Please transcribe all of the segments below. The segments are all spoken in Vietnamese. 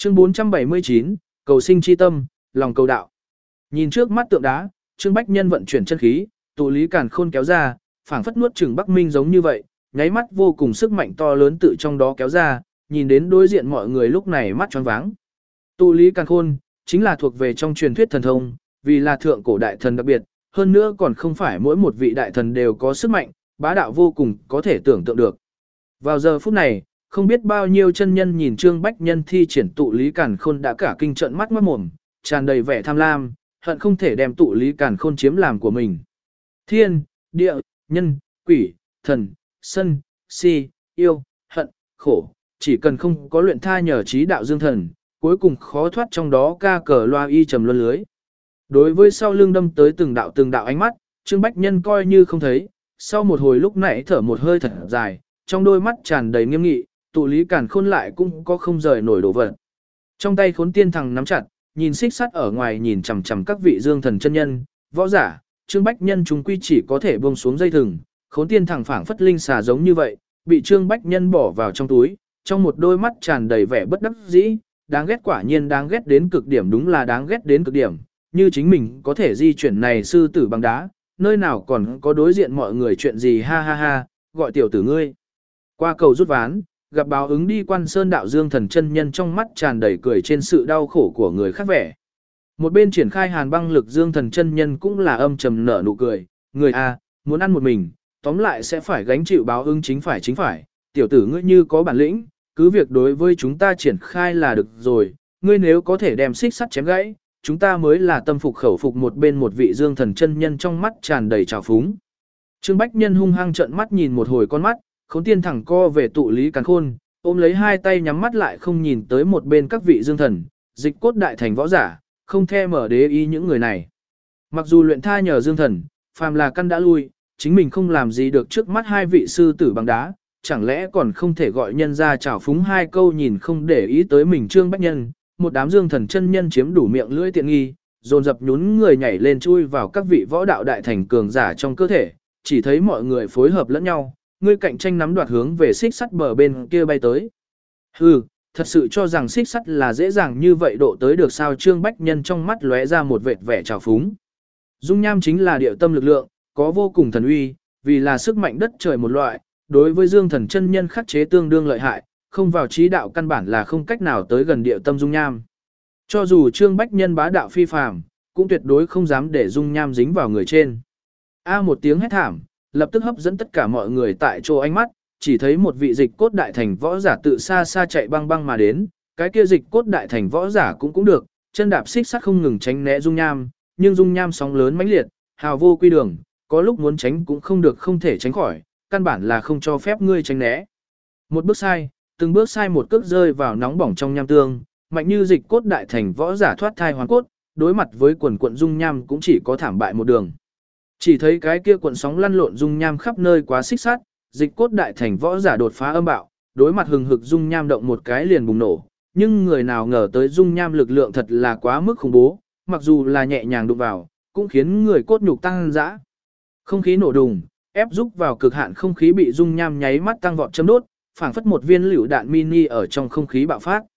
Chương 479, cầu sinh chi tâm, lòng cầu đạo. Nhìn trước mắt tượng đá, Trương Bách Nhân vận chuyển chân khí, tụ lý càn khôn kéo ra, phảng phất nuốt chửng Bắc Minh giống như vậy, nháy mắt vô cùng sức mạnh to lớn tự trong đó kéo ra, nhìn đến đối diện mọi người lúc này mắt choáng váng. Tụ lý càn khôn chính là thuộc về trong truyền thuyết thần thông, vì là thượng cổ đại thần đặc biệt, hơn nữa còn không phải mỗi một vị đại thần đều có sức mạnh, bá đạo vô cùng có thể tưởng tượng được. Vào giờ phút này, không biết bao nhiêu chân nhân nhìn Trương Bách Nhân thi triển tụ lý càn khôn đã cả kinh trận mắt mồm, tràn đầy vẻ tham lam, hận không thể đem tụ lý càn khôn chiếm làm của mình. Thiên, địa, nhân, quỷ, thần, sân, si, yêu, hận, khổ, chỉ cần không có luyện tha nhờ trí đạo dương thần, cuối cùng khó thoát trong đó ca cờ loa y trầm luân lưới. Đối với sau lưng đâm tới từng đạo ánh mắt, Trương Bách Nhân coi như không thấy, sau một hồi lúc nãy thở một hơi thật dài, trong đôi mắt tràn đầy nghiêm nghị, tụ lý càn khôn lại cũng có không rời nổi đổ vật. Trong tay Khốn Tiên Thằng nắm chặt, nhìn xích sắt ở ngoài nhìn chằm chằm các vị dương thần chân nhân, võ giả, Trương Bách Nhân chúng quy chỉ có thể buông xuống dây thừng, Khốn Tiên Thằng phảng phất linh xà giống như vậy, bị Trương Bách Nhân bỏ vào trong túi, trong một đôi mắt tràn đầy vẻ bất đắc dĩ, đáng ghét, quả nhiên đáng ghét đến cực điểm, đúng là đáng ghét đến cực điểm, như chính mình có thể di chuyển này sư tử bằng đá, nơi nào còn có đối diện mọi người chuyện gì, ha ha ha, gọi tiểu tử ngươi. Qua cầu rút ván, gặp báo ứng đi Quan Sơn đạo dương thần chân nhân trong mắt tràn đầy cười trên sự đau khổ của người khác vẻ. Một bên triển khai hàn băng lực dương thần chân nhân cũng là âm trầm nở nụ cười, người a, muốn ăn một mình, tóm lại sẽ phải gánh chịu báo ứng, chính phải, tiểu tử ngươi như có bản lĩnh, cứ việc đối với chúng ta triển khai là được rồi, ngươi nếu có thể đem xích sắt chém gãy, chúng ta mới là tâm phục khẩu phục. Một bên một vị dương thần chân nhân trong mắt tràn đầy trào phúng. Trương Bách Nhân hung hăng trợn mắt nhìn một hồi con mắt, Khốn Tiên thẳng co về tụ lý càn khôn, ôm lấy hai tay nhắm mắt lại không nhìn tới một bên các vị dương thần, dịch cốt đại thành võ giả, không thèm mở đế ý những người này. Mặc dù luyện tha nhờ dương thần, phàm là căn đã lui, chính mình không làm gì được trước mắt hai vị sư tử bằng đá, chẳng lẽ còn không thể gọi nhân ra trào phúng hai câu, nhìn không để ý tới mình Trương Bách Nhân, một đám dương thần chân nhân chiếm đủ miệng lưỡi tiện nghi, dồn dập nhún người nhảy lên chui vào các vị võ đạo đại thành cường giả trong cơ thể, chỉ thấy mọi người phối hợp lẫn nhau, người cạnh tranh nắm đoạt hướng về xích sắt bờ bên kia bay tới. Hừ, thật sự cho rằng xích sắt là dễ dàng như vậy độ tới được sao? Trương Bách Nhân trong mắt lóe ra một vệt vẻ trào phúng. Dung nham chính là địa tâm lực lượng, có vô cùng thần uy, vì là sức mạnh đất trời một loại, đối với dương thần chân nhân khắc chế tương đương lợi hại, không vào trí đạo căn bản là không cách nào tới gần địa tâm dung nham. Cho dù Trương Bách Nhân bá đạo phi phàm, cũng tuyệt đối không dám để dung nham dính vào người trên. Một tiếng hét thảm, lập tức hấp dẫn tất cả mọi người tại chỗ ánh mắt, chỉ thấy một vị dịch cốt đại thành võ giả tự xa xa chạy băng băng mà đến, cái kia dịch cốt đại thành võ giả cũng được, chân đạp xích sắt không ngừng tránh né dung nham, nhưng dung nham sóng lớn mãnh liệt, hào vô quy đường, có lúc muốn tránh cũng không được, không thể tránh khỏi, căn bản là không cho phép ngươi tránh né. Một bước sai, từng bước sai, một cước rơi vào nóng bỏng trong nham tương, mạnh như dịch cốt đại thành võ giả thoát thai hoàn cốt, đối mặt với quần quận dung nham cũng chỉ có thảm bại một đường. Chỉ thấy cái kia cuộn sóng lăn lộn dung nham khắp nơi quá xích sắt, dịch cốt đại thành võ giả đột phá âm bạo, đối mặt hừng hực dung nham động một cái liền bùng nổ, nhưng người nào ngờ tới dung nham lực lượng thật là quá mức khủng bố, mặc dù là nhẹ nhàng đụng vào, cũng khiến người cốt nhục tăng dã. Không khí nổ đùng, ép rúc vào cực hạn, không khí bị dung nham nháy mắt tăng vọt châm đốt, phảng phất một viên lựu đạn mini ở trong không khí bạo phát.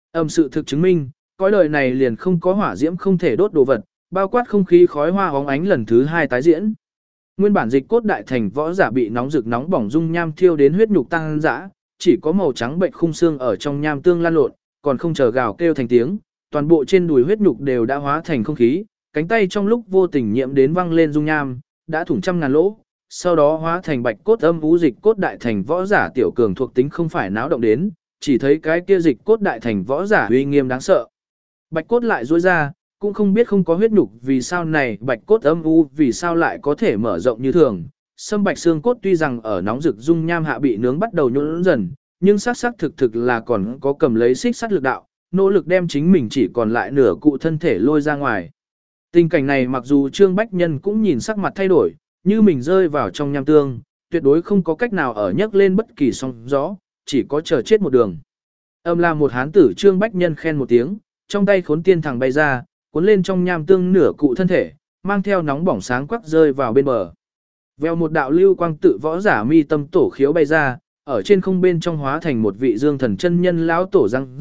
Sự thực chứng minh, cõi đời này liền không có hỏa diễm không thể đốt đồ vật, bao quát không khí khói hoa hóng ánh lần thứ hai tái diễn. Nguyên bản dịch cốt đại thành võ giả bị nóng rực nóng bỏng dung nham thiêu đến huyết nhục tăng dã, chỉ có màu trắng bệnh khung xương ở trong nham tương lan lộn, còn không chờ gào kêu thành tiếng, toàn bộ trên đùi huyết nhục đều đã hóa thành không khí, cánh tay trong lúc vô tình nhiễm đến văng lên dung nham, đã thủng trăm ngàn lỗ, sau đó hóa thành bạch cốt âm vũ dịch cốt đại thành võ giả tiểu cường thuộc tính không phải náo động đến, chỉ thấy cái kia dịch cốt đại thành võ giả uy nghiêm đáng sợ. Bạch cốt lại duỗi ra, cũng không biết không có huyết nhục vì sao này bạch cốt âm u vì sao lại có thể mở rộng như thường. Sâm bạch xương cốt tuy rằng ở nóng rực dung nham hạ bị nướng bắt đầu nhũn dần, nhưng xác thực là còn có cầm lấy xích sắt lực đạo, nỗ lực đem chính mình chỉ còn lại nửa cụ thân thể lôi ra ngoài. Tình cảnh này mặc dù Trương Bách Nhân cũng nhìn sắc mặt thay đổi, như mình rơi vào trong nham tương, tuyệt đối không có cách nào ở nhấc lên bất kỳ sóng gió, chỉ có chờ chết một đường. Là một hán tử. Trương Bách Nhân khen một tiếng, trong tay Khốn Tiên thẳng bay ra, cuốn lên trong nham tương nửa cụ thân thể, mang theo nóng bỏng sáng quắc rơi vào bên bờ. Vèo một đạo lưu quang tự võ giả mi tâm tổ khiếu bay ra, ở trên không bên trong hóa thành một vị dương thần chân nhân lão tổ răng dấp,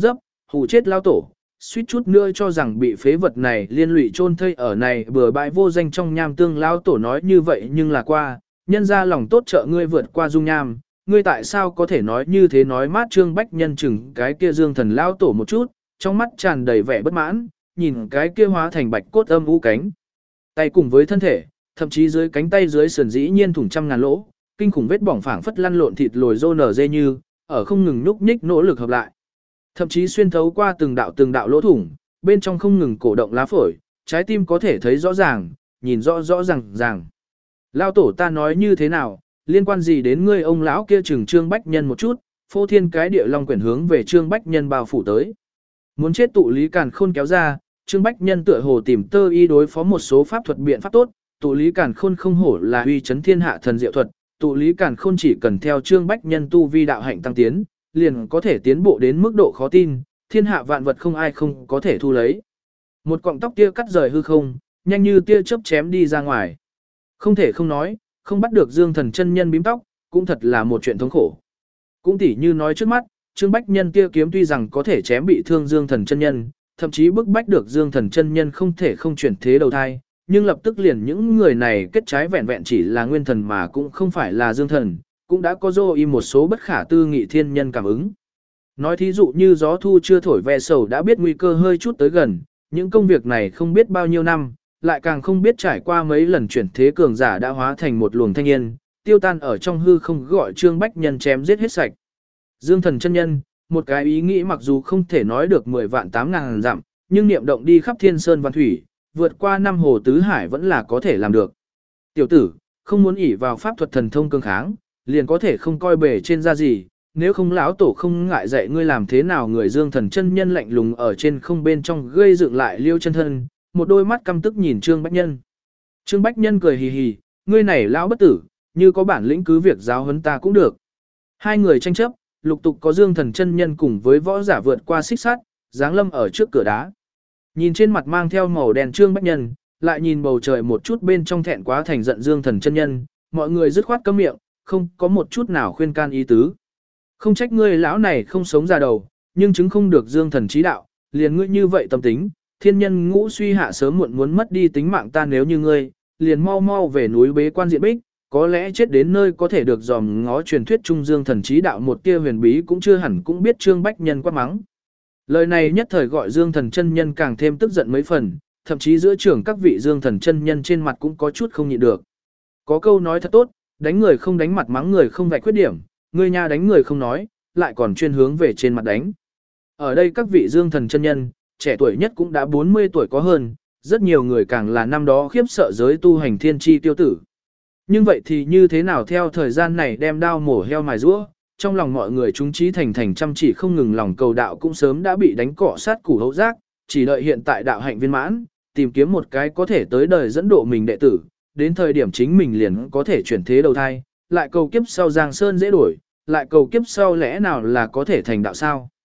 hù chết lao tổ, suýt chút nữa cho rằng bị phế vật này liên lụy chôn thây ở này bừa bãi vô danh trong nham tương. Lao tổ nói như vậy nhưng là qua, nhân ra lòng tốt trợ ngươi vượt qua dung nham, ngươi tại sao có thể nói như thế. Nói mát Trương Bách Nhân chừng cái kia Dương Thần lao tổ một chút, trong mắt tràn đầy vẻ bất mãn, nhìn cái kia hóa thành bạch cốt âm u cánh tay cùng với thân thể, thậm chí dưới cánh tay dưới sườn dĩ nhiên thủng trăm ngàn lỗ, kinh khủng vết bỏng phảng phất lăn lộn thịt lồi rô nở dê như, ở không ngừng nhúc nhích nỗ lực hợp lại. Thậm chí xuyên thấu qua từng đạo lỗ thủng, bên trong không ngừng cổ động lá phổi, trái tim có thể thấy rõ ràng, nhìn rõ ràng. Lao tổ ta nói như thế nào, liên quan gì đến ngươi? Ông lão kia chừng Trương Bách Nhân một chút, phô thiên cái địa long quyển hướng về Trương Bách Nhân bao phủ tới. Muốn chết tụ lý càn khôn kéo ra, Trương Bách Nhân tựa hồ tìm tơ y đối phó một số pháp thuật biện pháp tốt, tụ lý càn khôn không hổ là uy chấn thiên hạ thần diệu thuật, tụ lý càn khôn chỉ cần theo Trương Bách Nhân tu vi đạo hạnh tăng tiến, liền có thể tiến bộ đến mức độ khó tin, thiên hạ vạn vật không ai không có thể thu lấy. Một cọng tóc tia cắt rời hư không, nhanh như tia chớp chém đi ra ngoài. Không thể không nói, không bắt được Dương Thần chân nhân bím tóc, cũng thật là một chuyện thống khổ. Cũng tỉ như nói trước mắt, Trương Bách Nhân tia kiếm tuy rằng có thể chém bị thương Dương Thần chân nhân, thậm chí bức bách được Dương Thần chân nhân không thể không chuyển thế đầu thai, nhưng lập tức liền những người này kết trái vẹn vẹn chỉ là nguyên thần mà cũng không phải là Dương Thần, cũng đã có dô y một số bất khả tư nghị thiên nhân cảm ứng. Nói thí dụ như gió thu chưa thổi ve sầu đã biết nguy cơ hơi chút tới gần, những công việc này không biết bao nhiêu năm, lại càng không biết trải qua mấy lần chuyển thế cường giả đã hóa thành một luồng thanh yên, tiêu tan ở trong hư không, gọi Trương Bách Nhân chém giết hết sạch. Dương Thần chân nhân, một cái ý nghĩ mặc dù không thể nói được 10 vạn 8 ngàn dặm, nhưng niệm động đi khắp thiên sơn văn thủy, vượt qua 5 hồ tứ hải vẫn là có thể làm được. Tiểu tử, không muốn ỷ vào pháp thuật thần thông cương kháng, liền có thể không coi bề trên ra gì, nếu không lão tổ không ngại dạy ngươi làm thế nào. Người Dương Thần chân nhân lạnh lùng ở trên không bên trong gây dựng lại liêu chân thân, một đôi mắt căm tức nhìn Trương Bách Nhân. Trương Bách Nhân cười hì hì, ngươi này lão bất tử, như có bản lĩnh cứ việc giáo huấn ta cũng được. Hai người tranh chấp, lục tục có Dương Thần chân nhân cùng với võ giả vượt qua xích sắt, giáng lâm ở trước cửa đá. Nhìn trên mặt mang theo màu đen Trương Bách Nhân, lại nhìn bầu trời một chút bên trong thẹn quá thành giận Dương Thần chân nhân, mọi người dứt khoát câm miệng, không có một chút nào khuyên can ý tứ. Không trách ngươi lão này không sống ra đầu, nhưng chứng không được Dương Thần trí đạo, liền ngươi như vậy tâm tính, thiên nhân ngũ suy hạ sớm muộn muốn mất đi tính mạng ta. Nếu như ngươi, liền mau mau về núi bế quan diện bích, có lẽ chết đến nơi có thể được dòm ngó truyền thuyết trung Dương Thần trí đạo một tia huyền bí cũng chưa hẳn cũng biết. Trương Bách Nhân quát mắng. Lời này nhất thời gọi Dương Thần chân nhân càng thêm tức giận mấy phần, thậm chí giữa trưởng các vị Dương Thần chân nhân trên mặt cũng có chút không nhịn được. Có câu nói thật tốt, đánh người không đánh mặt, mắng người không vạch khuyết điểm, ngươi nha đánh người không nói, lại còn chuyên hướng về trên mặt đánh. Ở đây các vị Dương Thần chân nhân, trẻ tuổi nhất cũng đã 40 tuổi có hơn, rất nhiều người càng là năm đó khiếp sợ giới tu hành thiên chi tiêu tử. Nhưng vậy thì như thế nào, theo thời gian này đem đao mổ heo mài rũa, trong lòng mọi người chúng trí thành chăm chỉ không ngừng lòng cầu đạo cũng sớm đã bị đánh cọ sát củ hậu giác, chỉ đợi hiện tại đạo hạnh viên mãn, tìm kiếm một cái có thể tới đời dẫn độ mình đệ tử, đến thời điểm chính mình liền có thể chuyển thế đầu thai, lại cầu kiếp sau giang sơn dễ đổi, lại cầu kiếp sau lẽ nào là có thể thành đạo sao.